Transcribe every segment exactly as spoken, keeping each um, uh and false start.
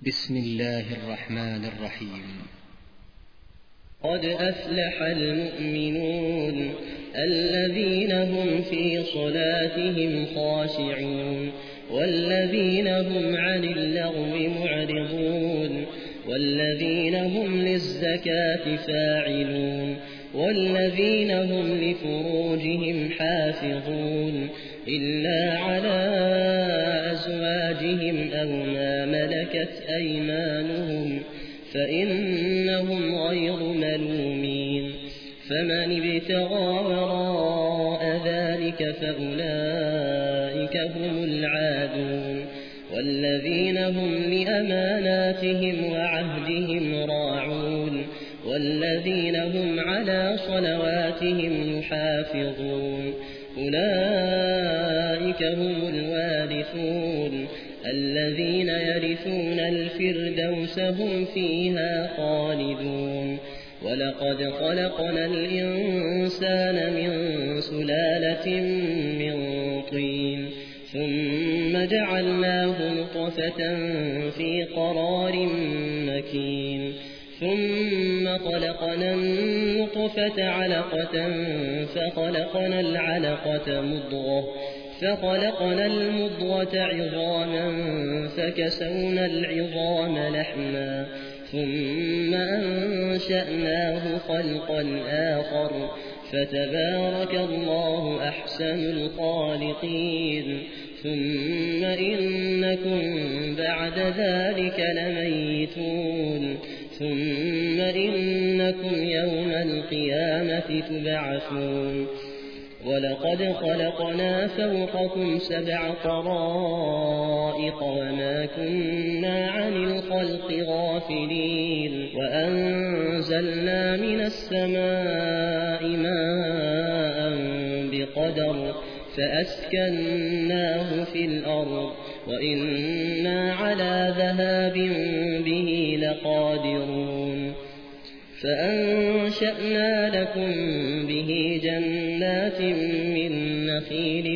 بسم الله الرحمن الرحيم. قد أفلح المؤمنون الذين هم في صلاتهم خاشعون والذين هم عن اللغو معرضون والذين هم للزكاة فاعلون والذين هم لفروجهم حافظون إلا على أزواجهم أو ما ملكت أيمانهم فإنهم غير ملومين. فمن ابتغى وراء ذلك فأولئك هم العادون والذين هم لأماناتهم وعهدهم راعون والذين هم على صلواتهم يحافظون. أولئك هم الوارثون الذين يرثون الفردوس هم فيها خالدون. ولقد خلقنا الإنسان من سلالة من طين ثم جعلناه نطفة في قرار مكين ثم خلقنا النطفة علقة فخلقنا العلقة مضغة فخلقنا المضغة عظاما فكسونا العظام لحما ثم أنشأناه خلقا آخر فتبارك الله أحسن الخالقين. ثم إنكم بعد ذلك لميتون ثم إنكم يوم القيامة تبعثون. ولقد خلقنا فوقكم سبع طرائق وما كنا عن الخلق غافلين وأنزلنا من السماء ماء بقدر فأسكناه في الأرض وإنا على ذهاب به لقادرون. فأنشأنا لكم به جنات من نخيل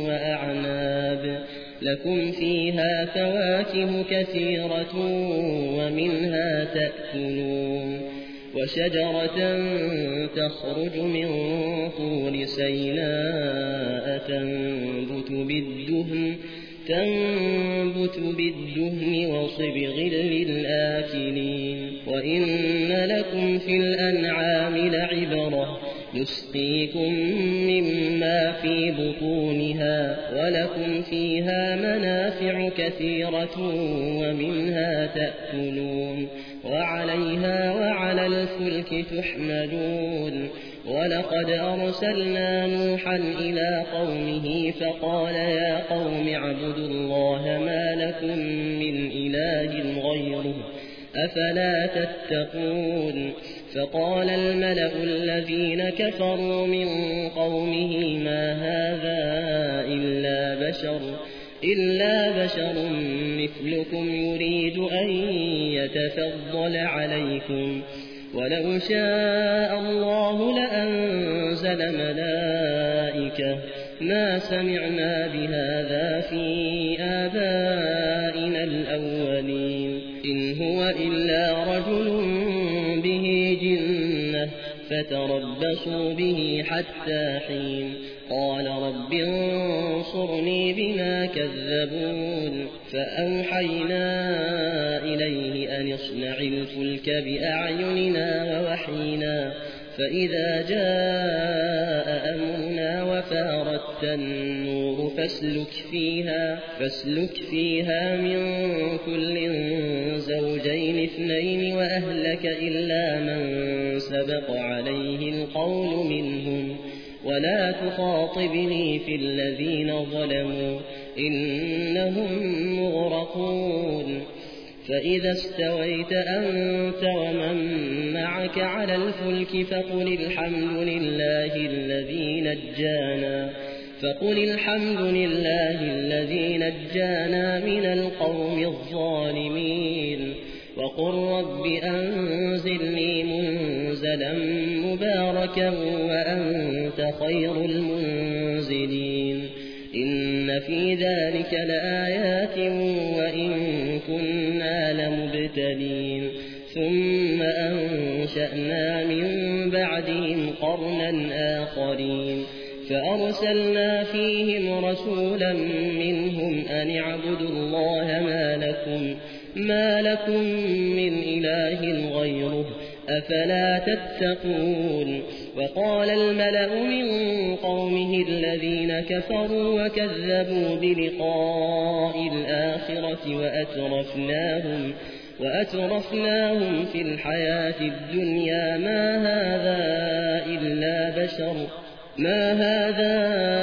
وأعناب لكم فيها فواكه كثيرة ومنها تأكلون وشجرة تخرج من طور سيناء تنبت بالدهن تنبت بالدهن وصبغ للآكلين. وإن لكم في الأنعام لعبرة نسقيكم مما في بطونها ولكم فيها منافع كثيرة ومنها تأكلون وعليها وعلى الفلك تحملون. ولقد أرسلنا نوحا إلى قومه فقال يا قوم اعبدوا الله ما لكم من إله غيره أفلا تتقون. فقال الملأ الذين كفروا من قومه ما هذا إلا بشر إلا بشر مثلكم يريد أن يتفضل عليكم ولو شاء الله لأنزل ملائكة ما سمعنا بهذا في آبائنا الأولين إن هو إلا رجل به جنة فتربصوا به حتى حين. قال رب انصرني بما كذبون. فأوحينا إليه أن اصنع الفلك بأعيننا ووحينا فإذا جاء أمرنا وفارت النور فاسلك فيها, فاسلك فيها من كل زوجين اثنين وأهلك إلا من سبق عليه القول منهم ولا تخاطبني في الذين ظلموا إنهم مغرقون. فإذا استويت أنت ومن معك على الفلك فقل الحمد لله الذي نجانا فقل الحمد لله الذي نجانا من القوم الظالمين وقل رب أنزلني منزلا مباركا وأنت خير المنزلين. إن في ذلك لآيات وإن كنا وإنا لمبتلين ثم أنشأنا من بعدهم قرنا آخرين فأرسلنا فيهم رسولا منهم أن اعبدوا الله ما لكم, ما لكم من إله غيره أفلا تتقون. وقال الملأ من قومه الذين كفروا وكذبوا بلقاء الآخرة وأترفناهم, وأترفناهم في الحياة الدنيا ما هذا إلا بشر ما هذا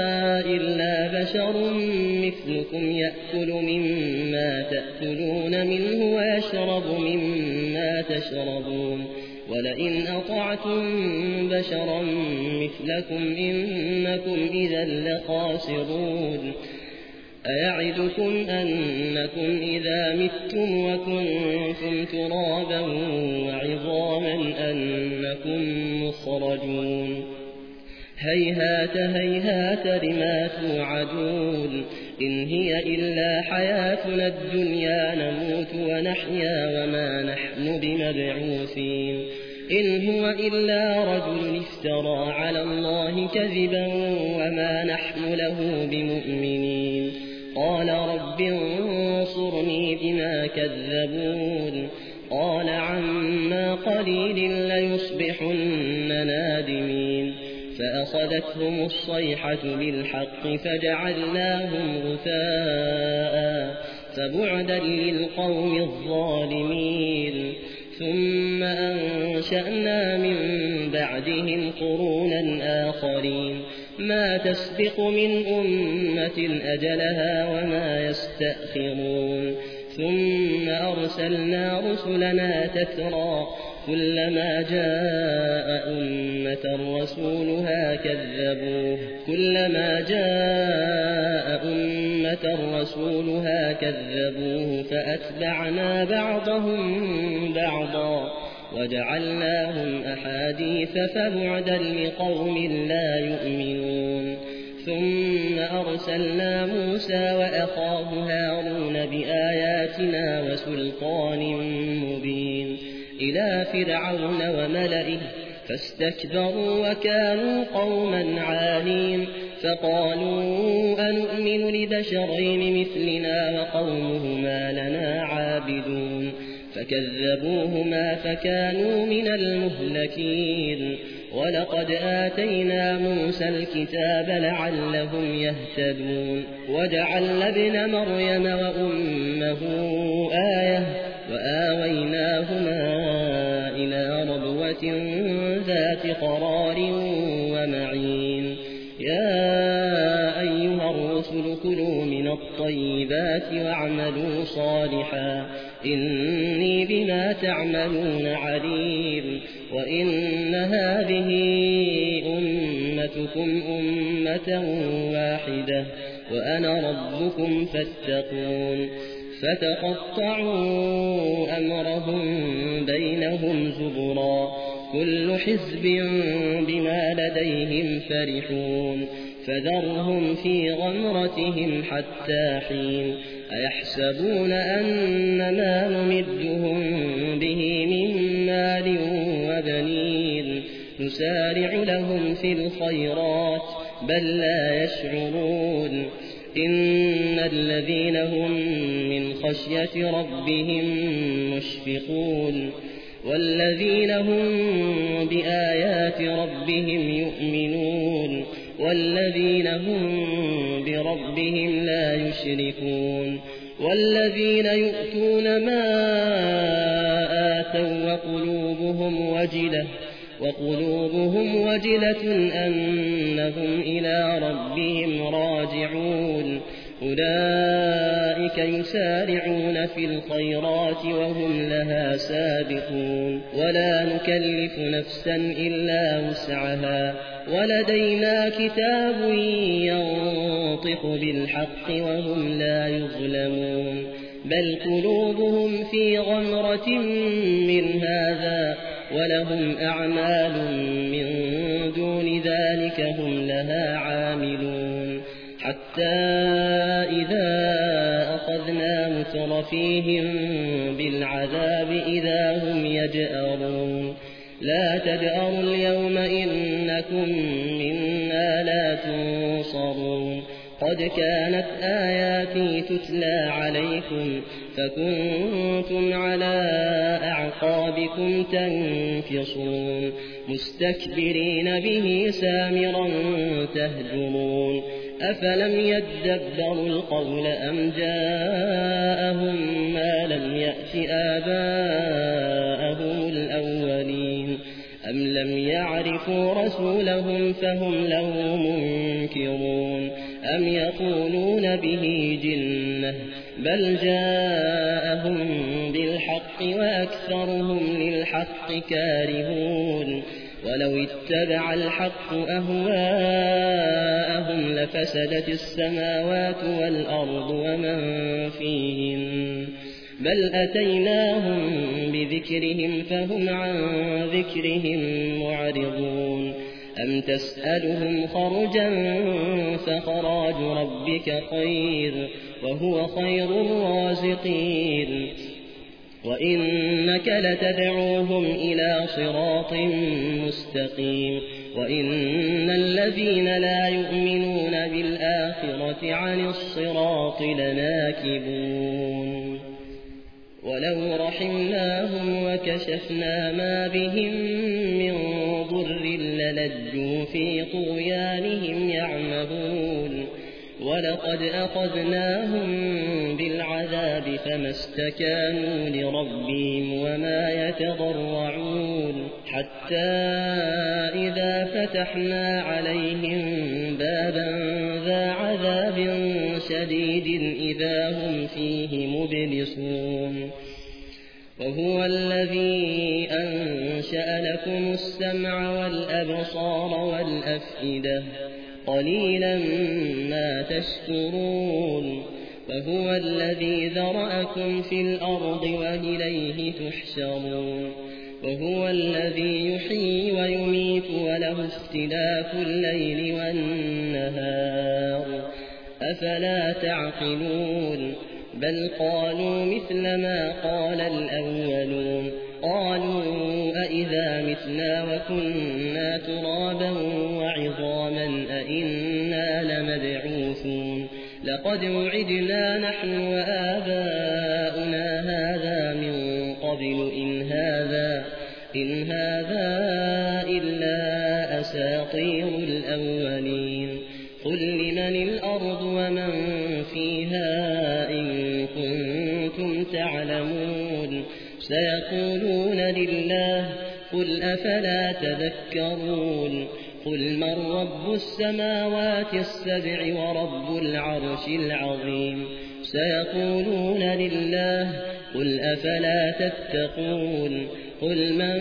إلا بشر مثلكم يأكل مما تأكلون منه ويشرب مما تشربون ولئن أطعتم بشرا مثلكم إنكم إذا لخاسرون. أيعدكم أنكم إذا متم وكنتم ترابا وعظاما أنكم مخرجون هيهات هيهات لما توعدون إن هي إلا حياتنا الدنيا نموت ونحيا وما نحن بمبعوثين إن هو إلا رجل افترى على الله كذبا وما نحن له بمؤمنين. قال رب انصرني بما كذبون قال عما قليل ليصبحن نادمين فأخذتهم الصيحة بالحق فجعلناهم غثاء فبعدا للقوم الظالمين. ثم أنشأنا من بعدهم قرونا آخرين ما تسبق من أمة أجلها وما يستأخرون ثم أرسلنا رسلنا تترى كلما جاء أمة رسولها كذبوه كلما جاء أمة رسولها كذبوه فأتبعنا بعضهم بعضا وجعلناهم أحاديث فبعدا لقوم لا يؤمنون. ثم أرسلنا موسى وأخاه هارون بآياتنا وسلطان مبين إلى فرعون وملئه فاستكبروا وكانوا قوما عالين فقالوا أنؤمن لبشرين مثلنا وقومهما لنا عابدون فكذبوهما فكانوا من المهلكين. ولقد آتينا موسى الكتاب لعلهم يهتدون وجعلنا ابن مريم وأمه آية وآويناهما إلى ربوة ذات قرار ومعين. يا أيها الرسل كلوا من الطيبات واعملوا صالحا إني بما تعملون عليم. وإن هذه أمتكم أمة واحدة وأنا ربكم فاتقون. فتقطعوا أمرهم بينهم زبرا كل حزب بما لديهم فرحون فذرهم في غمرتهم حتى حين. أيحسبون أن ما نمدهم به من مال وبنين نسارع لهم في الخيرات بل لا يشعرون. إن الذين هم من خشية ربهم مشفقون والذين هم بآيات ربهم يؤمنون والذين هم بربهم لا يشركون والذين يؤتون ما آتوا وقلوبهم وجلة وقلوبهم وجلة أنهم إلى ربهم راجعون أولئك يسارعون في الخيرات وهم لها سابقون ولا نكلف نفسا إلا وسعها ولدينا كتاب ينطق بالحق وهم لا يظلمون بل قلوبهم في غمرة من هذا ولهم أعمال من دون ذلك هم لها عاملون حتى إذا أخذنا مترفيهم بالعذاب إذا هم يجأرون لا تجأروا اليوم إنكم منا لا تنصرون قد كانت آياتي تتلى عليكم فكنتم على أعقابكم تنكصون مستكبرين به سامرا تهجرون أفلم يدبروا القول أم جاءهم ما لم يأت آباءهم الأولين أم لم يعرفوا رسولهم فهم له منكرون أم يقولون به جنة بل جاءهم بالحق وأكثرهم للحق كارهون ولو اتبع الحق أهواءهم لفسدت السماوات والأرض ومن فيهن بل أتيناهم بذكرهم فهم عن ذكرهم معرضون أم تسألهم خرجا فخراج ربك خير وهو خير الرازقين وإنك لتدعوهم إلى صراط مستقيم وإن الذين لا يؤمنون بالآخرة عن الصراط لناكبون ولو رحمناهم وكشفنا ما بهم من ضر للجوا في طغيانهم يعمهون ولقد أخذناهم بالعذاب فما استكانوا لربهم وما يتضرعون حتى إذا فتحنا عليهم بابا ذا عذاب شديد إذا هم فيه مبلسون وهو الذي أنشأ لكم السمع والأبصار والأفئدة قليلا ما تشكرون وهو الذي ذرأكم في الأرض وإليه تحشرون وهو الذي يحيي ويميت وله اختلاف الليل والنهار أفلا تعقلون بل قالوا مثل ما قال الأولون قالوا أئذا متنا وكنا ترابا وعظاما أئنا لمبعوثون لقد وعدنا نحن وآباؤنا هذا من قبل إن هذا, إن هذا إلا أساطير الأولين قل لمن الأرض ومن فيها إن كنتم تعلمون سيقولون لله قل أفلا تذكرون قل من رب السماوات السبع ورب العرش العظيم سيقولون لله قل أفلا تتقون قل من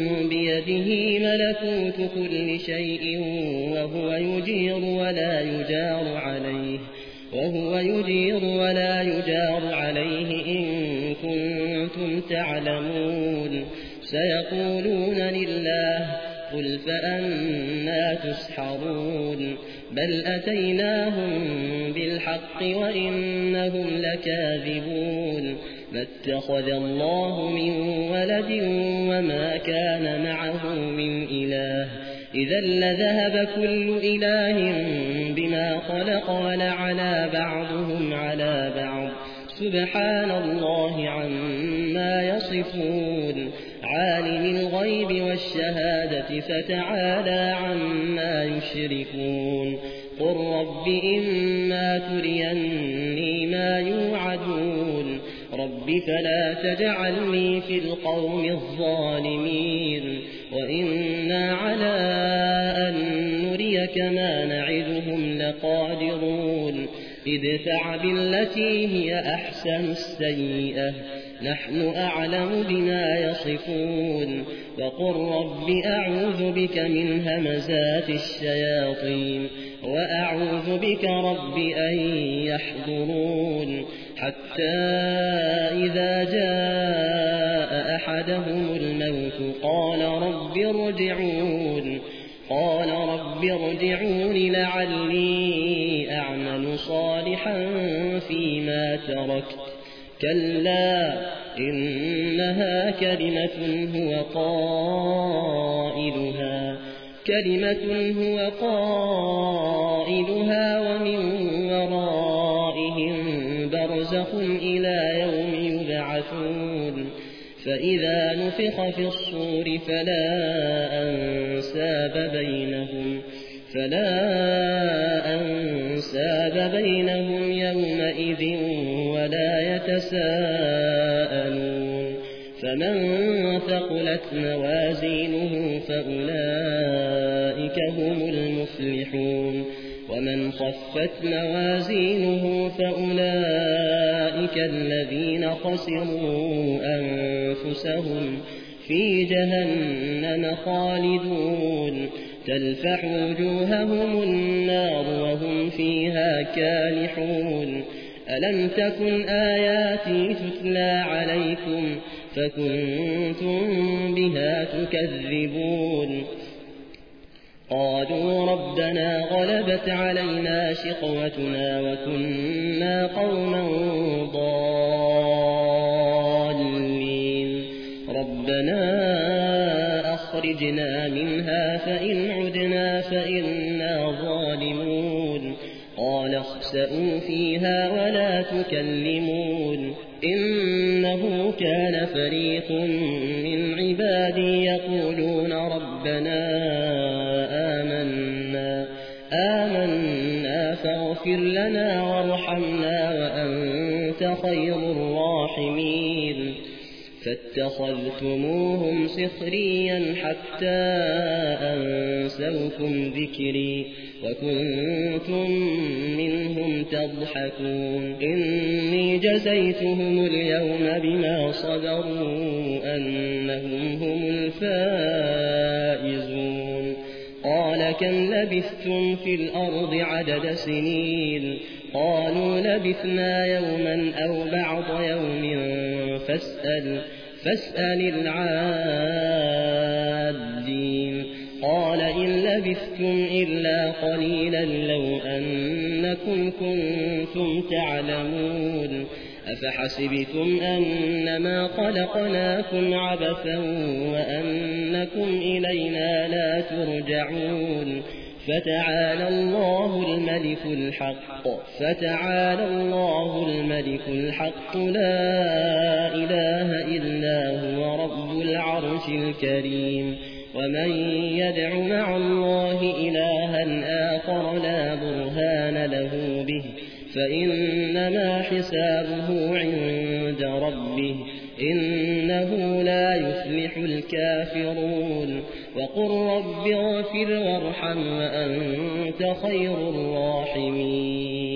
بيده ملكوت كل شيء وهو يجير ولا يجار عليه وهو يجير ولا يجار عليه إن كنتم تعلمون سيقولون لله قل فأنى تسحرون بل أتيناهم بالحق وإنهم لكاذبون ما اتخذ الله من ولد وما كان معه من إله إذا لذهب كل إله بما خلق ولعلى بعضهم على بعض سبحان الله عما يصفون عالم الغيب والشهادة فتعالى عما يشركون قل رب إما تريني ما يوعدون رب فلا تجعلني في القوم الظالمين وإنا على أن نريك ما نعدهم لقادرون ادفع بالتي هي أحسن السيئة نحن أعلم بما يصفون وقل رب أعوذ بك من همزات الشياطين وأعوذ بك رب أن يحضرون حتى إذا جاء أحدهم الموت قال رب ارجعون قال رب ارجعون لعلي أعمل صالحا فيما تركت كلا إنها كلمة هو قائلها كلمة هو قائلها ومن ورائهم برزخ إلى يوم يبعثون فإذا نفخ في الصور فلا أنساب بينهم فلا أنساب بينهم يومئذ ولا يتساءلون فمن ثقلت موازينه فأولئك هم المفلحون ومن خفت موازينه فأولئك الذين خسروا أنفسهم في جهنم خالدون تلفح وجوههم النار وهم فيها كالحون ألم تكن آياتي تتلى عليكم فكنتم بها تكذبون قالوا ربنا غلبت علينا شقوتنا وكنا قوما ضالين ربنا أخرجنا منها فإن عدنا فإنا ظالمون قال اخسئوا فيها ولا تكلمون إنه كان فريق من عبادي يقولون ربنا آمنا آمنا فاغفر لنا وارحمنا وأنت خير الراحمين فاتخذتموهم سخريا حتى أنسوكم ذكري وكنتم منهم تضحكون إني جزيتهم اليوم بما صبروا أنهم هم الفائزون قال كم لبثتم في الأرض عدد سنين قالوا لبثنا يوما أو بعض يوم فاسأل, فاسأل العادين قال إن لبثتم إلا قليلا لو أنكم كنتم تعلمون أفحسبتم أنما خلقناكم عبثا وأنكم إلينا لا ترجعون فتعالى الله الملك الحق فتعالى الله الملك الحق لا إله إلا هو رب العرش الكريم ومن يدع مع الله إلها آخر لا برهان له به فإنما حسابه عند ربه إنه لا يفلح الكافرون وقل رب اغفر وارحم وأنت خير الراحمين